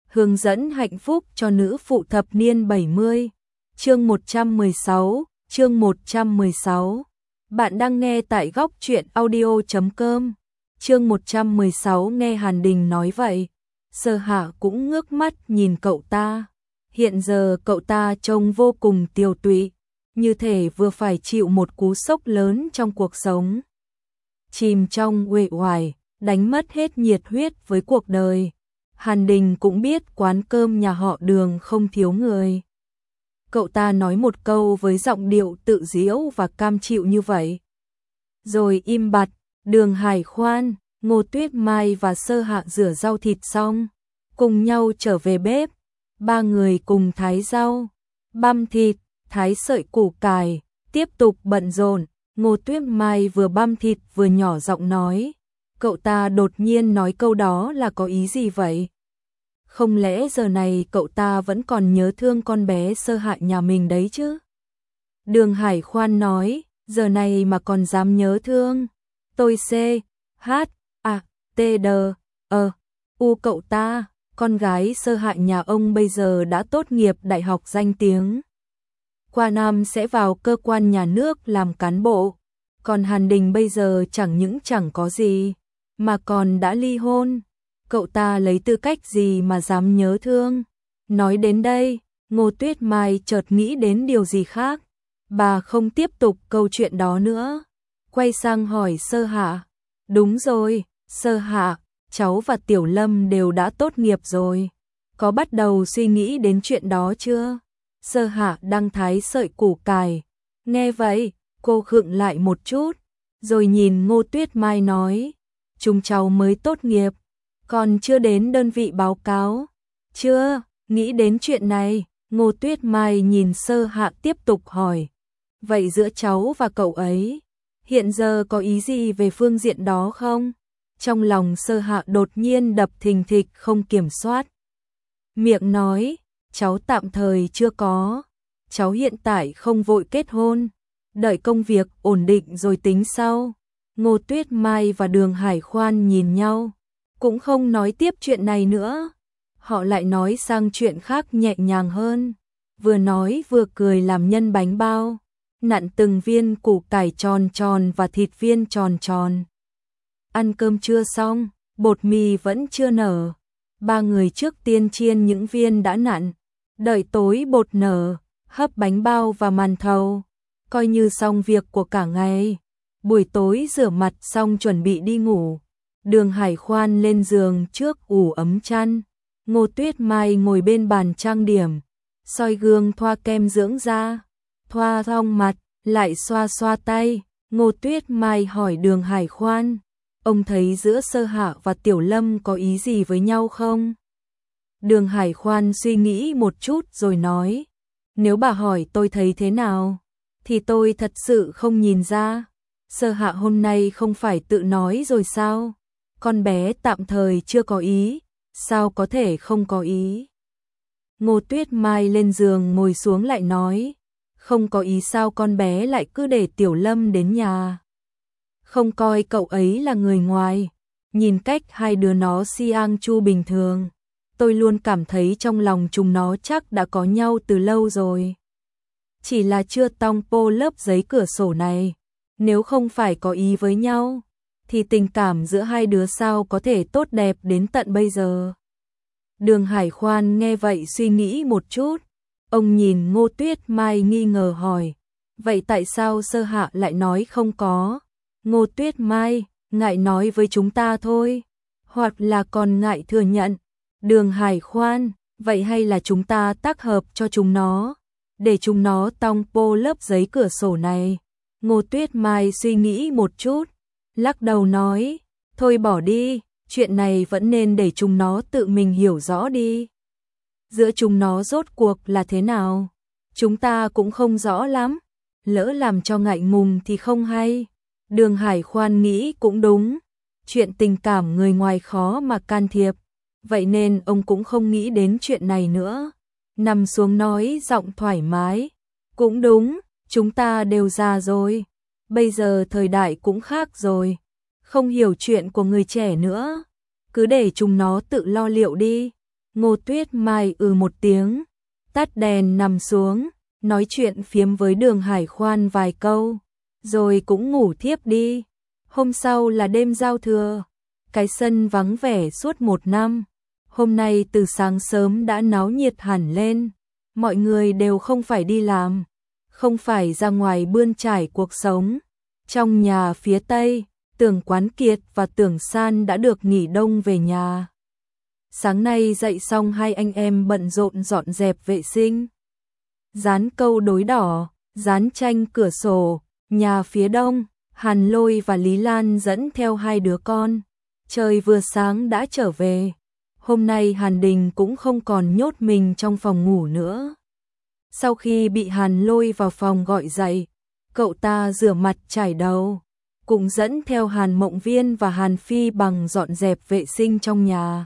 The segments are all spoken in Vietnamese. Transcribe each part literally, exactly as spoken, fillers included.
hướng dẫn hạnh phúc cho nữ phụ thập niên bảy mươi. Chương một trăm mười sáu, chương một trăm mười sáu. Bạn đang nghe tại góc truyện audio chấm com. Chương một trăm mười sáu nghe Hàn Đình nói vậy, Sơ Hạ cũng ngước mắt nhìn cậu ta. Hiện giờ cậu ta trông vô cùng tiều tụy, như thể vừa phải chịu một cú sốc lớn trong cuộc sống. Chìm trong uể oải, đánh mất hết nhiệt huyết với cuộc đời. Hàn Đình cũng biết quán cơm nhà họ Đường không thiếu người. Cậu ta nói một câu với giọng điệu tự giễu và cam chịu như vậy. Rồi im bặt. Đường Hải Khoan, Ngô Tuyết Mai và Sơ Hạ rửa rau thịt xong, cùng nhau trở về bếp. Ba người cùng thái rau, băm thịt, thái sợi củ cải, tiếp tục bận rộn. Ngô Tuyết Mai vừa băm thịt vừa nhỏ giọng nói. Cậu ta đột nhiên nói câu đó là có ý gì vậy? Không lẽ giờ này cậu ta vẫn còn nhớ thương con bé Sơ Hạ nhà mình đấy chứ? Đường Hải Khoan nói, giờ này mà còn dám nhớ thương. Tôi C, H, A, T, D, E, U cậu ta, con gái Sơ Hạ nhà ông bây giờ đã tốt nghiệp đại học danh tiếng. Qua năm sẽ vào cơ quan nhà nước làm cán bộ. Còn Hàn Đình bây giờ chẳng những chẳng có gì, mà còn đã ly hôn. Cậu ta lấy tư cách gì mà dám nhớ thương? Nói đến đây, Ngô Tuyết Mai chợt nghĩ đến điều gì khác. Bà không tiếp tục câu chuyện đó nữa. Quay sang hỏi Sơ Hạ. Đúng rồi, Sơ Hạ, cháu và Tiểu Lâm đều đã tốt nghiệp rồi. Có bắt đầu suy nghĩ đến chuyện đó chưa? Sơ Hạ đang thái sợi củ cải. Nghe vậy, cô khựng lại một chút, rồi nhìn Ngô Tuyết Mai nói. Chúng cháu mới tốt nghiệp, còn chưa đến đơn vị báo cáo. Chưa, nghĩ đến chuyện này. Ngô Tuyết Mai nhìn Sơ Hạ tiếp tục hỏi. Vậy giữa cháu và cậu ấy, hiện giờ có ý gì về phương diện đó không? Trong lòng Sơ Hạ đột nhiên đập thình thịch không kiểm soát. Miệng nói, cháu tạm thời chưa có. Cháu hiện tại không vội kết hôn. Đợi công việc ổn định rồi tính sau. Ngô Tuyết Mai và Đường Hải Khoan nhìn nhau, cũng không nói tiếp chuyện này nữa. Họ lại nói sang chuyện khác nhẹ nhàng hơn. Vừa nói vừa cười làm nhân bánh bao, nặn từng viên củ cải tròn tròn và thịt viên tròn tròn. Ăn cơm trưa xong, bột mì vẫn chưa nở. Ba người trước tiên chiên những viên đã nặn, đợi tối bột nở, hấp bánh bao và màn thầu, coi như xong việc của cả ngày. Buổi tối rửa mặt xong chuẩn bị đi ngủ. Đường Hải Khoan lên giường trước ủ ấm chăn. Ngô Tuyết Mai ngồi bên bàn trang điểm, soi gương thoa kem dưỡng da, thoa xong mặt, lại xoa xoa tay. Ngô Tuyết Mai hỏi Đường Hải Khoan, ông thấy giữa Sơ Hạ và Tiểu Lâm có ý gì với nhau không? Đường Hải Khoan suy nghĩ một chút rồi nói, nếu bà hỏi tôi thấy thế nào, thì tôi thật sự không nhìn ra. Sơ Hạ hôm nay không phải tự nói rồi sao? Con bé tạm thời chưa có ý, sao có thể không có ý? Ngô Tuyết Mai lên giường ngồi xuống lại nói, không có ý sao con bé lại cứ để Tiểu Lâm đến nhà? Không coi cậu ấy là người ngoài, nhìn cách hai đứa nó siang chu bình thường, tôi luôn cảm thấy trong lòng chúng nó chắc đã có nhau từ lâu rồi. Chỉ là chưa tong po lớp giấy cửa sổ này. Nếu không phải có ý với nhau, thì tình cảm giữa hai đứa sao có thể tốt đẹp đến tận bây giờ. Đường Hải Khoan nghe vậy suy nghĩ một chút. Ông nhìn Ngô Tuyết Mai nghi ngờ hỏi, vậy tại sao Sơ Hạ lại nói không có? Ngô Tuyết Mai, ngại nói với chúng ta thôi, hoặc là còn ngại thừa nhận. Đường Hải Khoan, vậy hay là chúng ta tác hợp cho chúng nó, để chúng nó tong po lớp giấy cửa sổ này? Ngô Tuyết Mai suy nghĩ một chút, lắc đầu nói, thôi bỏ đi, chuyện này vẫn nên để chúng nó tự mình hiểu rõ đi. Giữa chúng nó rốt cuộc là thế nào, chúng ta cũng không rõ lắm, lỡ làm cho ngại ngùng thì không hay. Đường Hải Khoan nghĩ cũng đúng, chuyện tình cảm người ngoài khó mà can thiệp, vậy nên ông cũng không nghĩ đến chuyện này nữa. Nằm xuống nói giọng thoải mái, cũng đúng. Chúng ta đều già rồi, bây giờ thời đại cũng khác rồi, không hiểu chuyện của người trẻ nữa, cứ để chúng nó tự lo liệu đi. Ngô Tuyết Mai ừ một tiếng, tắt đèn nằm xuống, nói chuyện phiếm với Đường Hải Khoan vài câu, rồi cũng ngủ thiếp đi. Hôm sau là đêm giao thừa, cái sân vắng vẻ suốt một năm. Hôm nay từ sáng sớm đã náo nhiệt hẳn lên, mọi người đều không phải đi làm, không phải ra ngoài bươn trải cuộc sống. Trong nhà phía Tây, Tưởng Quán Kiệt và Tưởng San đã được nghỉ đông về nhà. Sáng nay dậy xong hai anh em bận rộn dọn dẹp vệ sinh. Dán câu đối đỏ, dán tranh cửa sổ, nhà phía đông, Hàn Lôi và Lý Lan dẫn theo hai đứa con. Trời vừa sáng đã trở về. Hôm nay Hàn Đình cũng không còn nhốt mình trong phòng ngủ nữa. Sau khi bị Hàn Lôi vào phòng gọi dậy, cậu ta rửa mặt chải đầu, cũng dẫn theo Hàn Mộng Viên và Hàn Phi Bằng dọn dẹp vệ sinh trong nhà.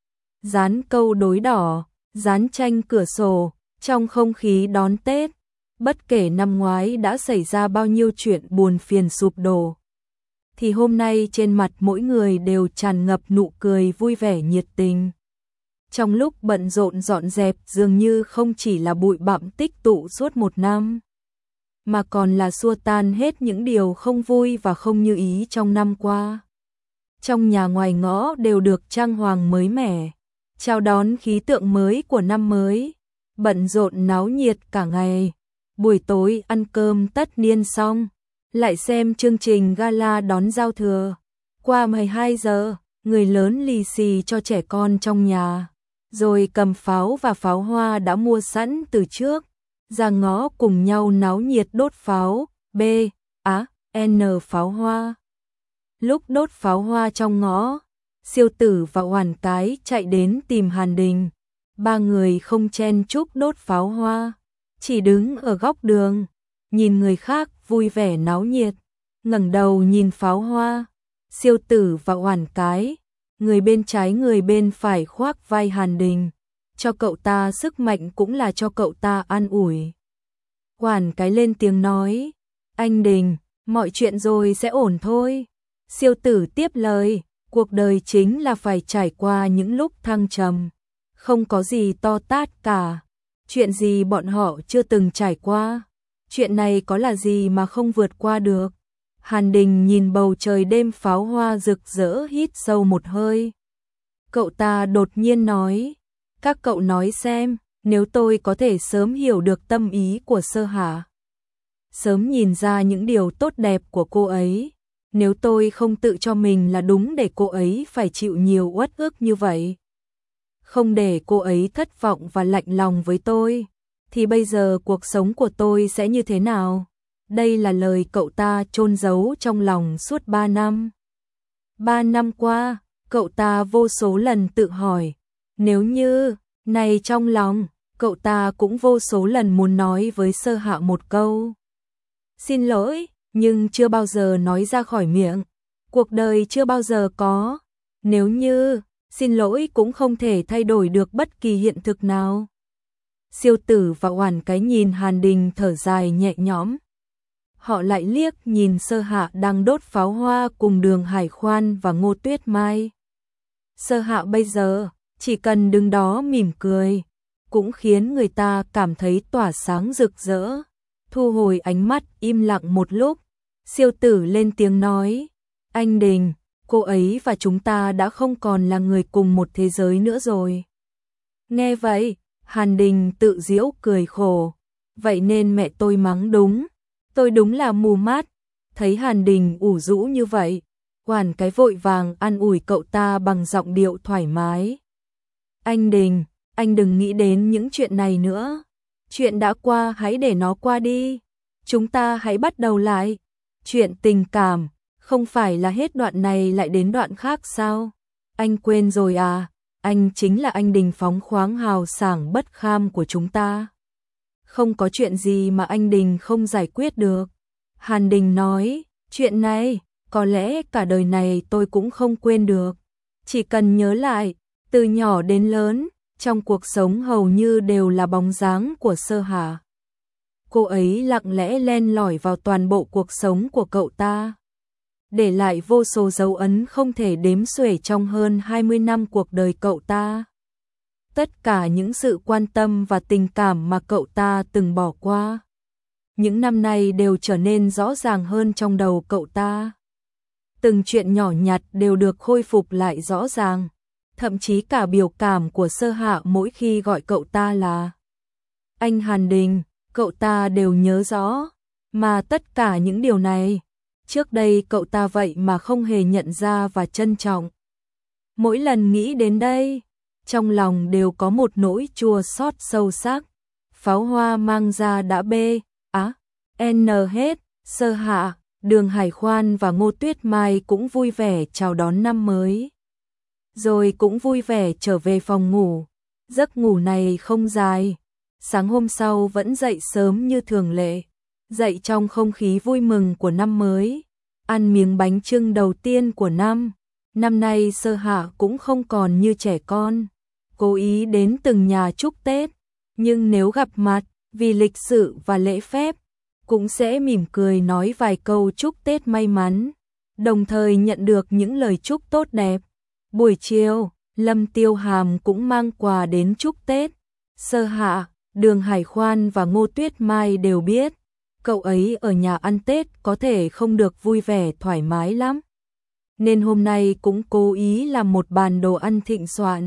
Dán câu đối đỏ, dán tranh cửa sổ, trong không khí đón Tết, bất kể năm ngoái đã xảy ra bao nhiêu chuyện buồn phiền sụp đổ, thì hôm nay trên mặt mỗi người đều tràn ngập nụ cười vui vẻ nhiệt tình. Trong lúc bận rộn dọn dẹp dường như không chỉ là bụi bặm tích tụ suốt một năm, mà còn là xua tan hết những điều không vui và không như ý trong năm qua. Trong nhà ngoài ngõ đều được trang hoàng mới mẻ, chào đón khí tượng mới của năm mới, bận rộn náo nhiệt cả ngày. Buổi tối ăn cơm tất niên xong, lại xem chương trình gala đón giao thừa. Qua mười hai giờ, người lớn lì xì cho trẻ con trong nhà, rồi cầm pháo và pháo hoa đã mua sẵn từ trước, ra ngõ cùng nhau náo nhiệt đốt pháo, B, A, N pháo hoa. Lúc đốt pháo hoa trong ngõ, Siêu Tử và Oản Cái chạy đến tìm Hàn Đình. Ba người không chen chúc đốt pháo hoa, chỉ đứng ở góc đường, nhìn người khác vui vẻ náo nhiệt, ngẩng đầu nhìn pháo hoa. Siêu Tử và Oản Cái, người bên trái người bên phải khoác vai Hàn Đình, cho cậu ta sức mạnh cũng là cho cậu ta an ủi. Oản Cái lên tiếng nói, anh Đình, mọi chuyện rồi sẽ ổn thôi. Siêu Tử tiếp lời, cuộc đời chính là phải trải qua những lúc thăng trầm, không có gì to tát cả. Chuyện gì bọn họ chưa từng trải qua, chuyện này có là gì mà không vượt qua được. Hàn Đình nhìn bầu trời đêm pháo hoa rực rỡ hít sâu một hơi. Cậu ta đột nhiên nói, các cậu nói xem, nếu tôi có thể sớm hiểu được tâm ý của Sơ Hạ, sớm nhìn ra những điều tốt đẹp của cô ấy, nếu tôi không tự cho mình là đúng để cô ấy phải chịu nhiều uất ức như vậy, không để cô ấy thất vọng và lạnh lòng với tôi, thì bây giờ cuộc sống của tôi sẽ như thế nào? Đây là lời cậu ta chôn giấu trong lòng suốt ba năm. Ba năm qua, cậu ta vô số lần tự hỏi, nếu như, này trong lòng, cậu ta cũng vô số lần muốn nói với Sơ Hạ một câu. Xin lỗi, nhưng chưa bao giờ nói ra khỏi miệng. Cuộc đời chưa bao giờ có. Nếu như, xin lỗi cũng không thể thay đổi được bất kỳ hiện thực nào. Siêu Tử và Oản Cái nhìn Hàn Đình thở dài nhẹ nhõm. Họ lại liếc nhìn Sơ Hạ đang đốt pháo hoa cùng Đường Hải Khoan và Ngô Tuyết Mai. Sơ Hạ bây giờ, chỉ cần đứng đó mỉm cười, cũng khiến người ta cảm thấy tỏa sáng rực rỡ. Thu hồi ánh mắt im lặng một lúc, Siêu Tử lên tiếng nói, anh Đình, cô ấy và chúng ta đã không còn là người cùng một thế giới nữa rồi. Nghe vậy, Hàn Đình tự giễu cười khổ, vậy nên mẹ tôi mắng đúng, tôi đúng là mù mắt. Thấy Hàn Đình ủ rũ như vậy, Oản Cái vội vàng an ủi cậu ta bằng giọng điệu thoải mái. Anh Đình, anh đừng nghĩ đến những chuyện này nữa. Chuyện đã qua hãy để nó qua đi. Chúng ta hãy bắt đầu lại. Chuyện tình cảm, không phải là hết đoạn này lại đến đoạn khác sao? Anh quên rồi à? Anh chính là anh Đình phóng khoáng hào sảng bất kham của chúng ta. Không có chuyện gì mà anh Đình không giải quyết được. Hàn Đình nói, chuyện này, có lẽ cả đời này tôi cũng không quên được. Chỉ cần nhớ lại, từ nhỏ đến lớn, trong cuộc sống hầu như đều là bóng dáng của Sơ Hạ. Cô ấy lặng lẽ len lỏi vào toàn bộ cuộc sống của cậu ta, để lại vô số dấu ấn không thể đếm xuể trong hơn hai mươi năm cuộc đời cậu ta. tất cả những sự quan tâm và tình cảm mà cậu ta từng bỏ qua. Những năm nay đều trở nên rõ ràng hơn trong đầu cậu ta. Từng chuyện nhỏ nhặt đều được khôi phục lại rõ ràng. Thậm chí cả biểu cảm của Sơ Hạ mỗi khi gọi cậu ta là anh Hàn Đình, cậu ta đều nhớ rõ. Mà tất cả những điều này, trước đây cậu ta vậy mà không hề nhận ra và trân trọng. Mỗi lần nghĩ đến đây, trong lòng đều có một nỗi chua xót sâu sắc. Pháo hoa mang ra đã bê, á, n hết, Sơ Hạ, Đường Hải Khoan và Ngô Tuyết Mai cũng vui vẻ chào đón năm mới. Rồi cũng vui vẻ trở về phòng ngủ. Giấc ngủ này không dài. Sáng hôm sau vẫn dậy sớm như thường lệ. Dậy trong không khí vui mừng của năm mới. Ăn miếng bánh chưng đầu tiên của năm. Năm nay Sơ Hạ cũng không còn như trẻ con. Cố ý đến từng nhà chúc Tết. Nhưng nếu gặp mặt, vì lịch sự và lễ phép, cũng sẽ mỉm cười nói vài câu chúc Tết may mắn. Đồng thời nhận được những lời chúc tốt đẹp. Buổi chiều, Lâm Tiêu Hàm cũng mang quà đến chúc Tết. Sơ Hạ, Đường Hải Khoan và Ngô Tuyết Mai đều biết, cậu ấy ở nhà ăn Tết có thể không được vui vẻ thoải mái lắm. Nên hôm nay cũng cố ý làm một bàn đồ ăn thịnh soạn.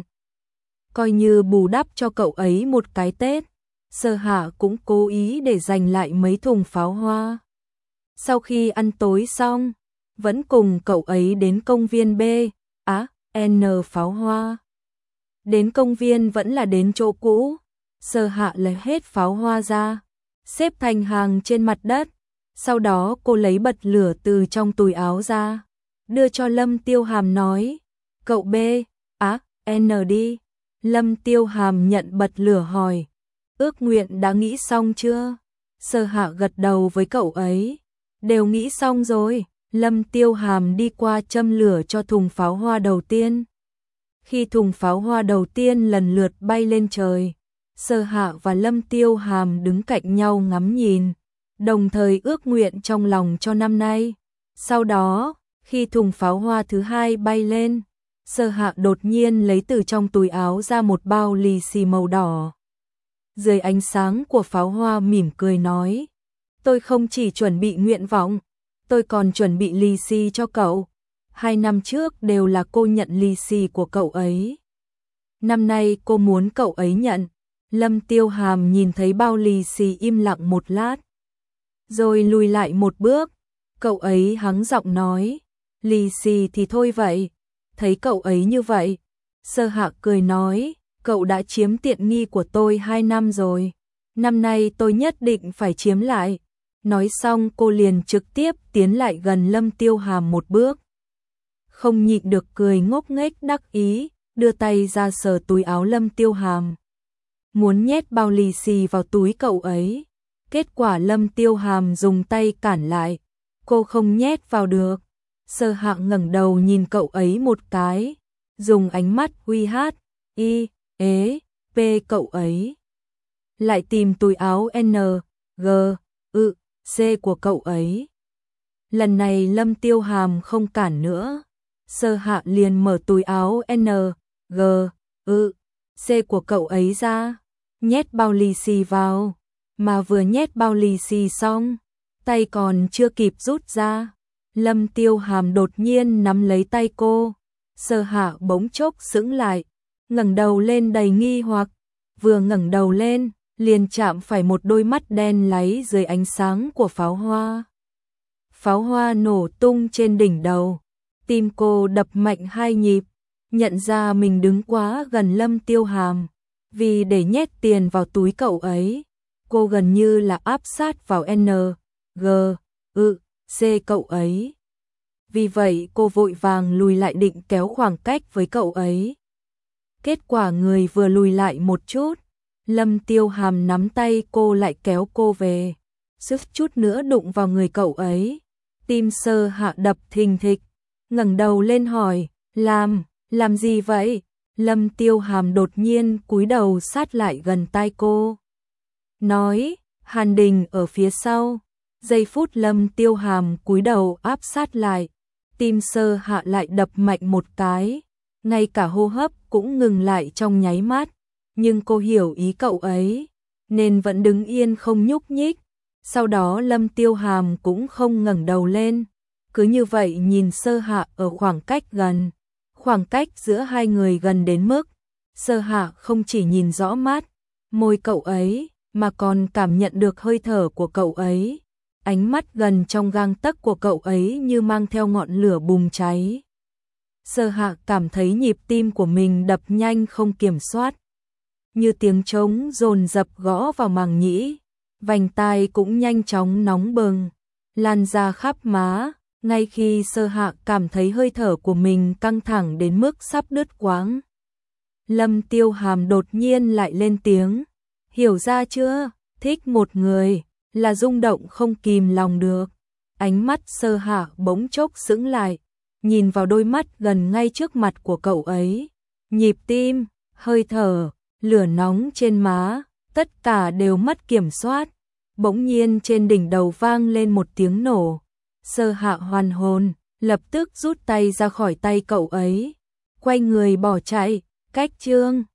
Coi như bù đắp cho cậu ấy một cái Tết, Sơ Hạ cũng cố ý để dành lại mấy thùng pháo hoa. Sau khi ăn tối xong, vẫn cùng cậu ấy đến công viên B, á, N pháo hoa. Đến công viên vẫn là đến chỗ cũ, Sơ Hạ lấy hết pháo hoa ra, xếp thành hàng trên mặt đất. Sau đó cô lấy bật lửa từ trong túi áo ra, đưa cho Lâm Tiêu Hàm nói, cậu B, á, N đi. Lâm Tiêu Hàm nhận bật lửa hỏi, ước nguyện đã nghĩ xong chưa? Sơ Hạ gật đầu với cậu ấy, đều nghĩ xong rồi. Lâm Tiêu Hàm đi qua châm lửa cho thùng pháo hoa đầu tiên. Khi thùng pháo hoa đầu tiên lần lượt bay lên trời, Sơ Hạ và Lâm Tiêu Hàm đứng cạnh nhau ngắm nhìn, đồng thời ước nguyện trong lòng cho năm nay. Sau đó, khi thùng pháo hoa thứ hai bay lên, Sơ Hạ đột nhiên lấy từ trong túi áo ra một bao lì xì màu đỏ. Dưới ánh sáng của pháo hoa mỉm cười nói, tôi không chỉ chuẩn bị nguyện vọng, tôi còn chuẩn bị lì xì cho cậu. Hai năm trước đều là cô nhận lì xì của cậu ấy. Năm nay cô muốn cậu ấy nhận. Lâm Tiêu Hàm nhìn thấy bao lì xì im lặng một lát, rồi lùi lại một bước. Cậu ấy hắng giọng nói, lì xì thì thôi vậy. Thấy cậu ấy như vậy, Sơ Hạ cười nói, cậu đã chiếm tiện nghi của tôi hai năm rồi. Năm nay tôi nhất định phải chiếm lại. Nói xong cô liền trực tiếp tiến lại gần Lâm Tiêu Hàm một bước. Không nhịn được cười ngốc nghếch đắc ý, đưa tay ra sờ túi áo Lâm Tiêu Hàm. Muốn nhét bao lì xì vào túi cậu ấy. Kết quả Lâm Tiêu Hàm dùng tay cản lại. Cô không nhét vào được. Sơ Hạ ngẩng đầu nhìn cậu ấy một cái, dùng ánh mắt uy hát, y, ế, p cậu ấy. Lại tìm túi áo N, G, ư, C của cậu ấy. Lần này Lâm Tiêu Hàm không cản nữa. Sơ Hạ liền mở túi áo N, G, ư, C của cậu ấy ra, nhét bao lì xì vào. Mà vừa nhét bao lì xì xong, tay còn chưa kịp rút ra, Lâm Tiêu Hàm đột nhiên nắm lấy tay cô. Sơ Hạ bỗng chốc sững lại, ngẩng đầu lên đầy nghi hoặc. Vừa ngẩng đầu lên, liền chạm phải một đôi mắt đen láy dưới ánh sáng của pháo hoa. Pháo hoa nổ tung trên đỉnh đầu, tim cô đập mạnh hai nhịp, nhận ra mình đứng quá gần Lâm Tiêu Hàm. Vì để nhét tiền vào túi cậu ấy, cô gần như là áp sát vào N, G, ư, C cậu ấy. Vì vậy cô vội vàng lùi lại định kéo khoảng cách với cậu ấy. Kết quả người vừa lùi lại một chút, Lâm Tiêu Hàm nắm tay cô lại kéo cô về, suýt chút nữa đụng vào người cậu ấy. Tim Sơ Hạ đập thình thịch, ngẩng đầu lên hỏi, làm, làm gì vậy? Lâm Tiêu Hàm đột nhiên cúi đầu sát lại gần tai cô, nói, Hàn Đình ở phía sau. Giây phút Lâm Tiêu Hàm cúi đầu áp sát lại, tim Sơ Hạ lại đập mạnh một cái, ngay cả hô hấp cũng ngừng lại trong nháy mắt. nhưng cô hiểu ý cậu ấy, nên vẫn đứng yên không nhúc nhích. Sau đó Lâm Tiêu Hàm cũng không ngẩng đầu lên, cứ như vậy nhìn Sơ Hạ ở khoảng cách gần. Khoảng cách giữa hai người gần đến mức Sơ Hạ không chỉ nhìn rõ mắt, môi cậu ấy, mà còn cảm nhận được hơi thở của cậu ấy. Ánh mắt gần trong gang tấc của cậu ấy như mang theo ngọn lửa bùng cháy. Sơ Hạ cảm thấy nhịp tim của mình đập nhanh không kiểm soát, như tiếng trống dồn dập gõ vào màng nhĩ, vành tai cũng nhanh chóng nóng bừng, lan ra khắp má. Ngay khi Sơ Hạ cảm thấy hơi thở của mình căng thẳng đến mức sắp đứt quãng, Lâm Tiêu Hàm đột nhiên lại lên tiếng, hiểu ra chưa, thích một người là rung động không kìm lòng được. Ánh mắt Sơ Hạ bỗng chốc sững lại, nhìn vào đôi mắt gần ngay trước mặt của cậu ấy. Nhịp tim, hơi thở, lửa nóng trên má, tất cả đều mất kiểm soát. Bỗng nhiên trên đỉnh đầu vang lên một tiếng nổ. Sơ Hạ hoàn hồn, lập tức rút tay ra khỏi tay cậu ấy, quay người bỏ chạy. Cách chương